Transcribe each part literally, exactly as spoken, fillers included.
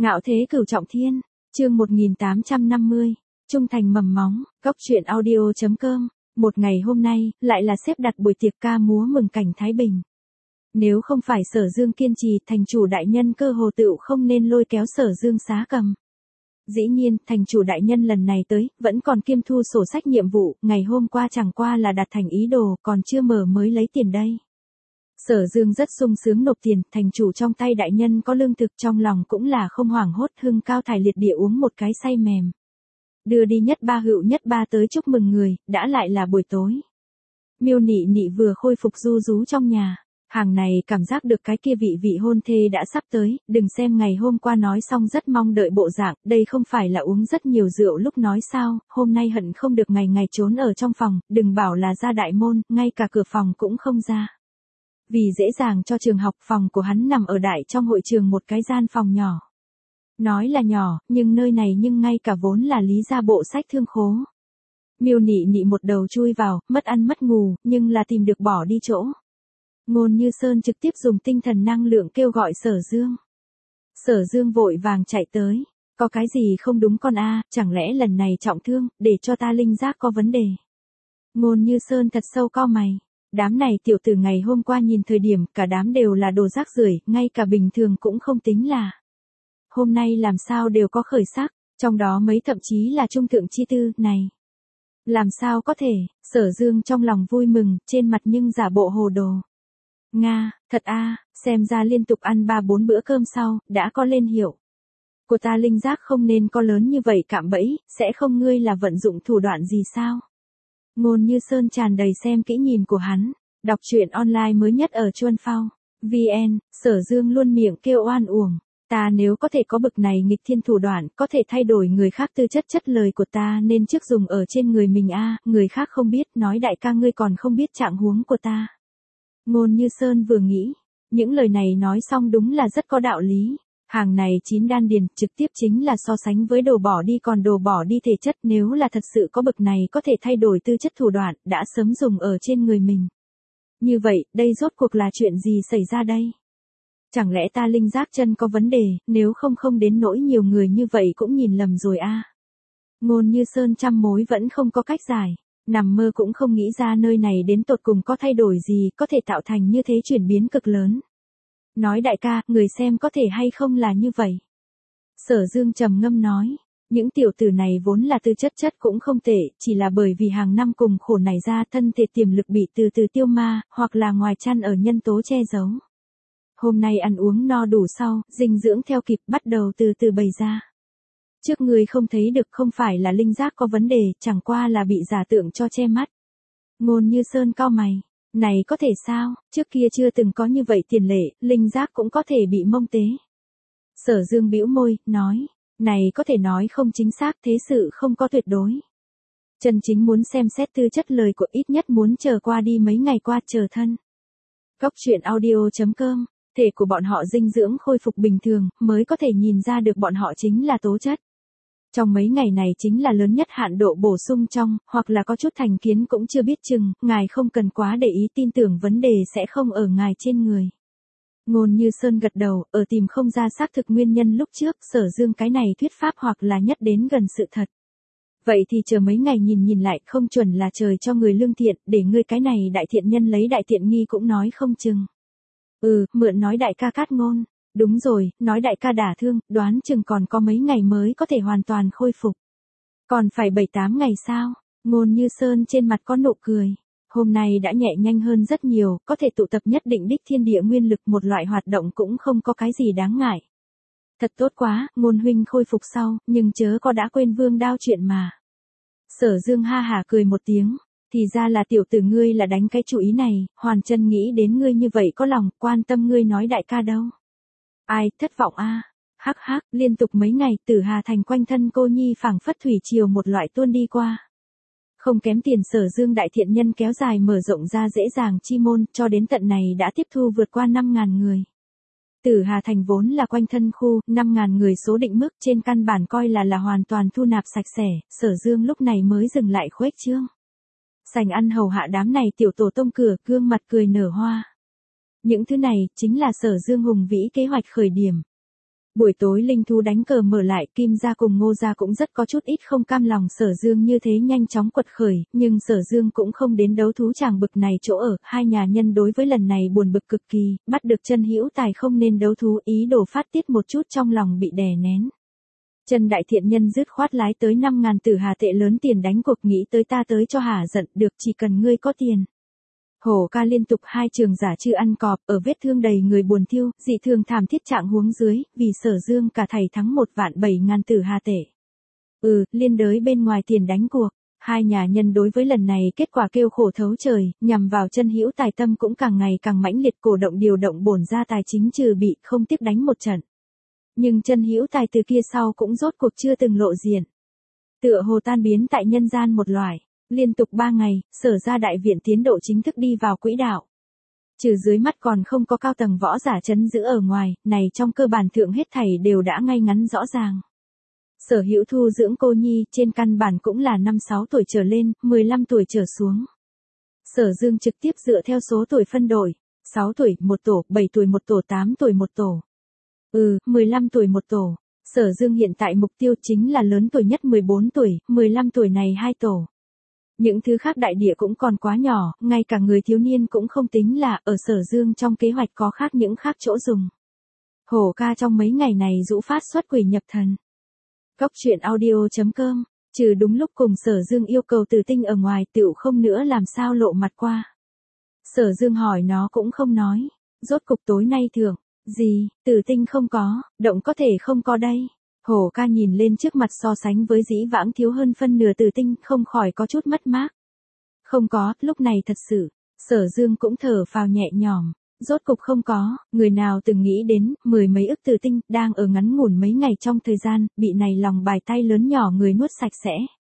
Ngạo thế cửu trọng thiên, chương một nghìn tám trăm năm mươi, trung thành mầm móng, góc truyện audio.com, một ngày hôm nay, lại là xếp đặt buổi tiệc ca múa mừng cảnh Thái Bình. Nếu không phải Sở Dương kiên trì, thành chủ đại nhân cơ hồ tựu không nên lôi kéo Sở Dương xá cầm. Dĩ nhiên, thành chủ đại nhân lần này tới, vẫn còn kiêm thu sổ sách nhiệm vụ, ngày hôm qua chẳng qua là đạt thành ý đồ, còn chưa mở mới lấy tiền đây. Sở Dương rất sung sướng nộp tiền, thành chủ trong tay đại nhân có lương thực, trong lòng cũng là không hoảng hốt, hưng cao thải liệt địa uống một cái say mềm. Đưa đi nhất ba hữu nhất ba tới chúc mừng người, đã lại là buổi tối. Miêu Nị Nị vừa khôi phục ru rú trong nhà, hàng này cảm giác được cái kia vị vị hôn thê đã sắp tới, đừng xem ngày hôm qua nói xong rất mong đợi bộ dạng, đây không phải là uống rất nhiều rượu lúc nói sao, hôm nay hận không được ngày ngày trốn ở trong phòng, đừng bảo là ra đại môn, ngay cả cửa phòng cũng không ra. Vì dễ dàng cho trường học, phòng của hắn nằm ở đại trong hội trường một cái gian phòng nhỏ. Nói là nhỏ, nhưng nơi này nhưng ngay cả vốn là lý gia bộ sách thương khố. Miêu Nị Nị một đầu chui vào, mất ăn mất ngủ, nhưng là tìm được bỏ đi chỗ. Ngôn Như Sơn trực tiếp dùng tinh thần năng lượng kêu gọi Sở Dương. Sở Dương vội vàng chạy tới. Có cái gì không đúng con a, chẳng lẽ lần này trọng thương, để cho ta linh giác có vấn đề. Ngôn Như Sơn thật sâu cau mày. Đám này tiểu tử ngày hôm qua nhìn thời điểm, cả đám đều là đồ rác rưởi, ngay cả bình thường cũng không tính là. Hôm nay làm sao đều có khởi sắc, trong đó mấy thậm chí là trung thượng chi tư, này. Làm sao có thể, Sở Dương trong lòng vui mừng, trên mặt nhưng giả bộ hồ đồ. Nga, thật a, xem ra liên tục ăn ba bốn bữa cơm sau, đã có lên hiệu. Của ta linh giác không nên có lớn như vậy cạm bẫy, sẽ không ngươi là vận dụng thủ đoạn gì sao? Ngôn Như Sơn tràn đầy xem kỹ nhìn của hắn, đọc truyện online mới nhất ở Chuân Phao, vê en, Sở Dương luôn miệng kêu oan uổng, ta nếu có thể có bực này nghịch thiên thủ đoạn, có thể thay đổi người khác tư chất chất lời của ta nên trước dùng ở trên người mình a, người khác không biết, nói đại ca ngươi còn không biết trạng huống của ta. Ngôn Như Sơn vừa nghĩ, những lời này nói xong đúng là rất có đạo lý. Hàng này chín đan điền, trực tiếp chính là so sánh với đồ bỏ đi, còn đồ bỏ đi thể chất, nếu là thật sự có bực này có thể thay đổi tư chất thủ đoạn, đã sớm dùng ở trên người mình. Như vậy, đây rốt cuộc là chuyện gì xảy ra đây? Chẳng lẽ ta linh giác chân có vấn đề, nếu không không đến nỗi nhiều người như vậy cũng nhìn lầm rồi a. À? Ngôn Như Sơn trăm mối vẫn không có cách giải, nằm mơ cũng không nghĩ ra nơi này đến tột cùng có thay đổi gì, có thể tạo thành như thế chuyển biến cực lớn. Nói đại ca, người xem có thể hay không là như vậy. Sở Dương trầm ngâm nói, những tiểu tử này vốn là tư chất chất cũng không tệ, chỉ là bởi vì hàng năm cùng khổ này ra thân thể tiềm lực bị từ từ tiêu ma, hoặc là ngoài chăn ở nhân tố che giấu. Hôm nay ăn uống no đủ sau, dinh dưỡng theo kịp bắt đầu từ từ bày ra. Trước người không thấy được không phải là linh giác có vấn đề, chẳng qua là bị giả tượng cho che mắt. Ngôn Như Sơn cau mày. Này có thể sao, trước kia chưa từng có như vậy tiền lệ, linh giác cũng có thể bị mông tế. Sở Dương bĩu môi, nói, này có thể nói không chính xác, thế sự không có tuyệt đối. Chân chính muốn xem xét tư chất lời của ít nhất muốn chờ qua đi mấy ngày qua chờ thân. Góc truyện audio.com, thể của bọn họ dinh dưỡng khôi phục bình thường, mới có thể nhìn ra được bọn họ chính là tố chất. Trong mấy ngày này chính là lớn nhất hạn độ bổ sung trong, hoặc là có chút thành kiến cũng chưa biết chừng, ngài không cần quá để ý, tin tưởng vấn đề sẽ không ở ngài trên người. Ngôn Như Sơn gật đầu, ở tìm không ra xác thực nguyên nhân lúc trước, Sở Dương cái này thuyết pháp hoặc là nhất đến gần sự thật. Vậy thì chờ mấy ngày nhìn nhìn lại, không chuẩn là trời cho người lương thiện, để ngươi cái này đại thiện nhân lấy đại thiện nghi cũng nói không chừng. Ừ, mượn nói đại ca Cát Ngôn. Đúng rồi, nói đại ca đả thương, đoán chừng còn có mấy ngày mới có thể hoàn toàn khôi phục. Còn phải bảy tám ngày sao? Ngôn Như Sơn trên mặt có nụ cười. Hôm nay đã nhẹ nhanh hơn rất nhiều, có thể tụ tập nhất định đích thiên địa nguyên lực, một loại hoạt động cũng không có cái gì đáng ngại. Thật tốt quá, Ngôn huynh khôi phục sau, nhưng chớ có đã quên Vương Đao chuyện mà. Sở Dương ha hả cười một tiếng, thì ra là tiểu tử ngươi là đánh cái chủ ý này, hoàn chân nghĩ đến ngươi như vậy có lòng quan tâm ngươi nói đại ca đâu. Ai, thất vọng a. À? Hắc hắc, liên tục mấy ngày, Tử Hà Thành quanh thân cô nhi phảng phất thủy triều một loại tuôn đi qua. Không kém tiền Sở Dương đại thiện nhân kéo dài mở rộng ra dễ dàng chi môn, cho đến tận này đã tiếp thu vượt qua năm ngàn người. Tử Hà Thành vốn là quanh thân khu, năm ngàn người số định mức, trên căn bản coi là là hoàn toàn thu nạp sạch sẽ, Sở Dương lúc này mới dừng lại khuếch trương. Sành ăn hầu hạ đám này tiểu tổ tông cửa, gương mặt cười nở hoa. Những thứ này, chính là Sở Dương hùng vĩ kế hoạch khởi điểm. Buổi tối linh thú đánh cờ mở lại, Kim gia cùng Ngô gia cũng rất có chút ít không cam lòng Sở Dương như thế nhanh chóng quật khởi, nhưng Sở Dương cũng không đến đấu thú chàng bực này chỗ ở, hai nhà nhân đối với lần này buồn bực cực kỳ, bắt được Chân Hữu Tài không nên đấu thú, ý đồ phát tiết một chút trong lòng bị đè nén. Chân Đại Thiện Nhân dứt khoát lái tới năm ngàn tử hà tệ lớn tiền đánh cuộc, nghĩ tới ta tới cho hả giận, được, chỉ cần ngươi có tiền. Hổ ca liên tục hai trường giả chư ăn cọp, ở vết thương đầy người buồn thiêu, dị thường thảm thiết trạng huống dưới, vì Sở Dương cả thầy thắng một vạn bảy ngàn tử hà tệ. Ừ, liên đới bên ngoài tiền đánh cuộc, hai nhà nhân đối với lần này kết quả kêu khổ thấu trời, nhằm vào Chân Hữu Tài tâm cũng càng ngày càng mãnh liệt, cổ động điều động bổn ra tài chính trừ bị, không tiếc đánh một trận. Nhưng Chân Hữu Tài từ kia sau cũng rốt cuộc chưa từng lộ diện. Tựa hồ tan biến tại nhân gian một loài. Liên tục ba ngày, Sở ra đại viện tiến độ chính thức đi vào quỹ đạo. Trừ dưới mắt còn không có cao tầng võ giả chấn giữ ở ngoài, này trong cơ bản thượng hết thảy đều đã ngay ngắn rõ ràng. Sở Hữu thu dưỡng cô nhi, trên căn bản cũng là năm sáu tuổi trở lên, mười lăm tuổi trở xuống. Sở Dương trực tiếp dựa theo số tuổi phân đổi, sáu tuổi một tổ, bảy tuổi một tổ, tám tuổi một tổ. Ừ, mười lăm tuổi một tổ. Sở Dương hiện tại mục tiêu chính là lớn tuổi nhất mười bốn tuổi, mười lăm tuổi này hai tổ. Những thứ khác đại địa cũng còn quá nhỏ, ngay cả người thiếu niên cũng không tính là, ở Sở Dương trong kế hoạch có khác những khác chỗ dùng. Hổ ca trong mấy ngày này rũ phát xuất quỷ nhập thần. Cóc truyện audio chấm com, trừ đúng lúc cùng Sở Dương yêu cầu Tử Tinh ở ngoài, tựu không nữa làm sao lộ mặt qua. Sở Dương hỏi nó cũng không nói, rốt cục tối nay thưởng, gì, Tử Tinh không có, động có thể không có đây. Hổ ca nhìn lên trước mặt so sánh với dĩ vãng thiếu hơn phân nửa Tử Tinh, không khỏi có chút mất mát. Không có, lúc này thật sự, Sở Dương cũng thở phào nhẹ nhõm, rốt cục không có, người nào từng nghĩ đến, mười mấy ức Tử Tinh, đang ở ngắn ngủn mấy ngày trong thời gian, bị này lòng bài tay lớn nhỏ người nuốt sạch sẽ.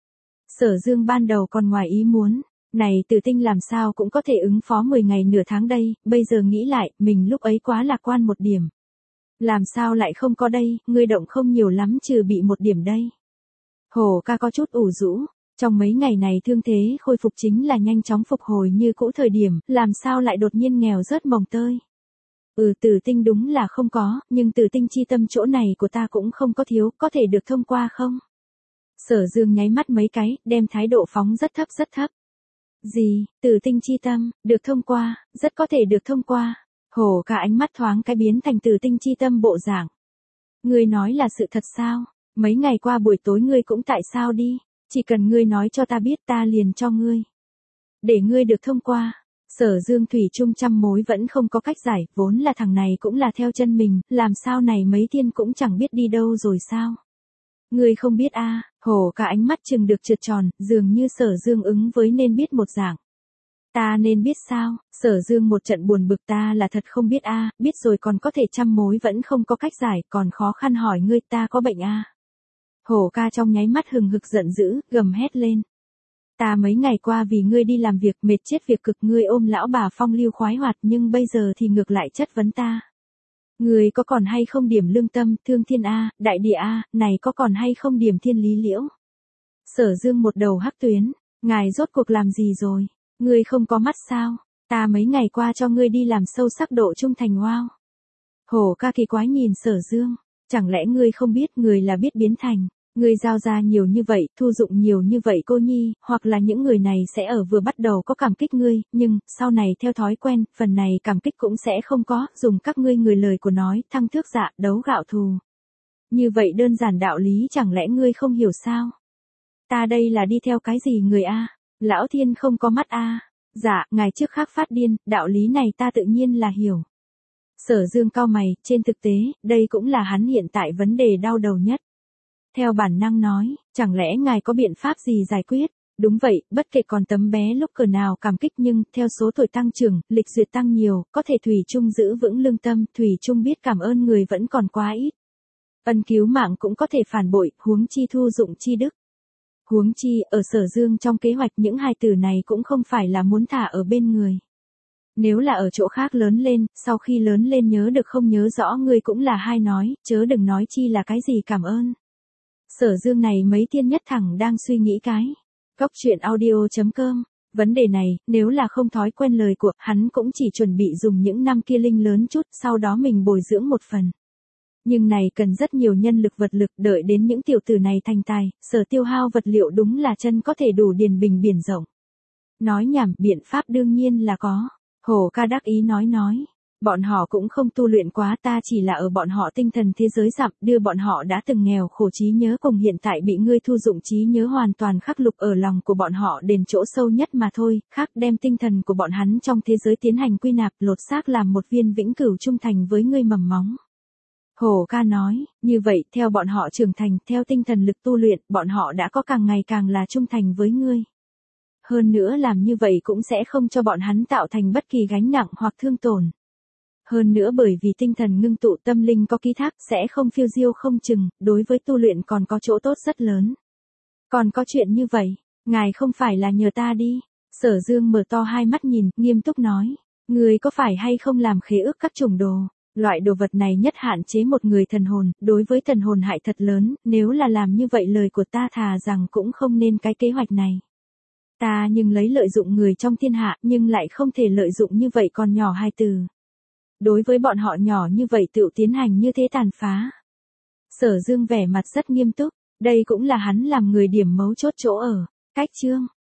Sở Dương ban đầu còn ngoài ý muốn, này Tử Tinh làm sao cũng có thể ứng phó mười ngày nửa tháng đây, bây giờ nghĩ lại, mình lúc ấy quá lạc quan một điểm. Làm sao lại không có đây, ngươi động không nhiều lắm trừ bị một điểm đây. Hổ ca có chút ủ rũ, trong mấy ngày này thương thế khôi phục chính là nhanh chóng phục hồi như cũ thời điểm, làm sao lại đột nhiên nghèo rớt mồng tơi. Ừ, Tử Tinh đúng là không có, nhưng Tử Tinh chi tâm chỗ này của ta cũng không có thiếu, có thể được thông qua không? Sở Dương nháy mắt mấy cái, đem thái độ phóng rất thấp rất thấp. Gì, Tử Tinh chi tâm, được thông qua, rất có thể được thông qua. Hổ cả ánh mắt thoáng cái biến thành Tử Tinh chi tâm bộ dạng. Ngươi nói là sự thật sao? Mấy ngày qua buổi tối ngươi cũng tại sao đi? Chỉ cần ngươi nói cho ta biết ta liền cho ngươi. Để ngươi được thông qua. Sở Dương thủy chung trăm mối vẫn không có cách giải, vốn là thằng này cũng là theo chân mình, làm sao này mấy thiên cũng chẳng biết đi đâu rồi sao? Ngươi không biết a? À, hổ cả ánh mắt chừng được trượt tròn, dường như Sở Dương ứng với nên biết một dạng. Ta nên biết sao? Sở Dương một trận buồn bực, ta là thật không biết a, à, biết rồi còn có thể trăm mối vẫn không có cách giải, còn khó khăn hỏi ngươi ta có bệnh a. À? Hổ ca trong nháy mắt hừng hực giận dữ, gầm hét lên. Ta mấy ngày qua vì ngươi đi làm việc mệt chết việc cực, ngươi ôm lão bà phong lưu khoái hoạt, nhưng bây giờ thì ngược lại chất vấn ta. Ngươi có còn hay không điểm lương tâm, thương thiên a, đại địa a, này có còn hay không điểm thiên lý liễu? Sở Dương một đầu hắc tuyến, ngài rốt cuộc làm gì rồi? Ngươi không có mắt sao? Ta mấy ngày qua cho ngươi đi làm sâu sắc độ trung thành, wow. Hổ ca kỳ quái nhìn Sở Dương, chẳng lẽ ngươi không biết người là biết biến thành, ngươi giao ra nhiều như vậy, thu dụng nhiều như vậy cô nhi, hoặc là những người này sẽ ở vừa bắt đầu có cảm kích ngươi, nhưng, sau này theo thói quen, phần này cảm kích cũng sẽ không có, dùng các ngươi người lời của nói, thăng thước dạ, đấu gạo thù. Như vậy đơn giản đạo lý chẳng lẽ ngươi không hiểu sao? Ta đây là đi theo cái gì người a? Lão thiên không có mắt a. À. Dạ, ngài trước khác phát điên, đạo lý này ta tự nhiên là hiểu. Sở Dương cau mày, trên thực tế, đây cũng là hắn hiện tại vấn đề đau đầu nhất. Theo bản năng nói, chẳng lẽ ngài có biện pháp gì giải quyết? Đúng vậy, bất kể còn tấm bé lúc cờ nào cảm kích nhưng, theo số tuổi tăng trưởng, lịch duyệt tăng nhiều, có thể thủy chung giữ vững lương tâm, thủy chung biết cảm ơn người vẫn còn quá ít. Ân cứu mạng cũng có thể phản bội, huống chi thu dụng chi đức. Huống chi, ở Sở Dương trong kế hoạch những hai từ này cũng không phải là muốn thả ở bên người. Nếu là ở chỗ khác lớn lên, sau khi lớn lên nhớ được không nhớ rõ người cũng là hai nói, chớ đừng nói chi là cái gì cảm ơn. Sở Dương này mấy thiên nhất thẳng đang suy nghĩ cái. Cóc truyện audio chấm com. Vấn đề này, nếu là không thói quen lời của, hắn cũng chỉ chuẩn bị dùng những năm kia linh lớn chút, sau đó mình bồi dưỡng một phần. Nhưng này cần rất nhiều nhân lực vật lực, đợi đến những tiểu tử này thành tài, sở tiêu hao vật liệu đúng là chân có thể đủ điền bình biển rộng. Nói nhảm, biện pháp đương nhiên là có. Hổ ca đắc ý nói nói. Bọn họ cũng không tu luyện quá, ta chỉ là ở bọn họ tinh thần thế giới dặm, đưa bọn họ đã từng nghèo khổ trí nhớ cùng hiện tại bị ngươi thu dụng trí nhớ hoàn toàn khắc lục ở lòng của bọn họ đền chỗ sâu nhất mà thôi, khác đem tinh thần của bọn hắn trong thế giới tiến hành quy nạp, lột xác làm một viên vĩnh cửu trung thành với ngươi mầm móng. Hổ ca nói, như vậy, theo bọn họ trưởng thành, theo tinh thần lực tu luyện, bọn họ đã có càng ngày càng là trung thành với ngươi. Hơn nữa làm như vậy cũng sẽ không cho bọn hắn tạo thành bất kỳ gánh nặng hoặc thương tổn. Hơn nữa bởi vì tinh thần ngưng tụ tâm linh có ký thác sẽ không phiêu diêu không chừng, đối với tu luyện còn có chỗ tốt rất lớn. Còn có chuyện như vậy, ngài không phải là nhờ ta đi. Sở Dương mở to hai mắt nhìn, nghiêm túc nói. Người có phải hay không làm khế ước các chủng đồ? Loại đồ vật này nhất hạn chế một người thần hồn, đối với thần hồn hại thật lớn, nếu là làm như vậy lời của ta thà rằng cũng không nên cái kế hoạch này. Ta nhưng lấy lợi dụng người trong thiên hạ, nhưng lại không thể lợi dụng như vậy còn nhỏ hai từ. Đối với bọn họ nhỏ như vậy tự tiến hành như thế tàn phá. Sở Dương vẻ mặt rất nghiêm túc, đây cũng là hắn làm người điểm mấu chốt chỗ ở. Cách chương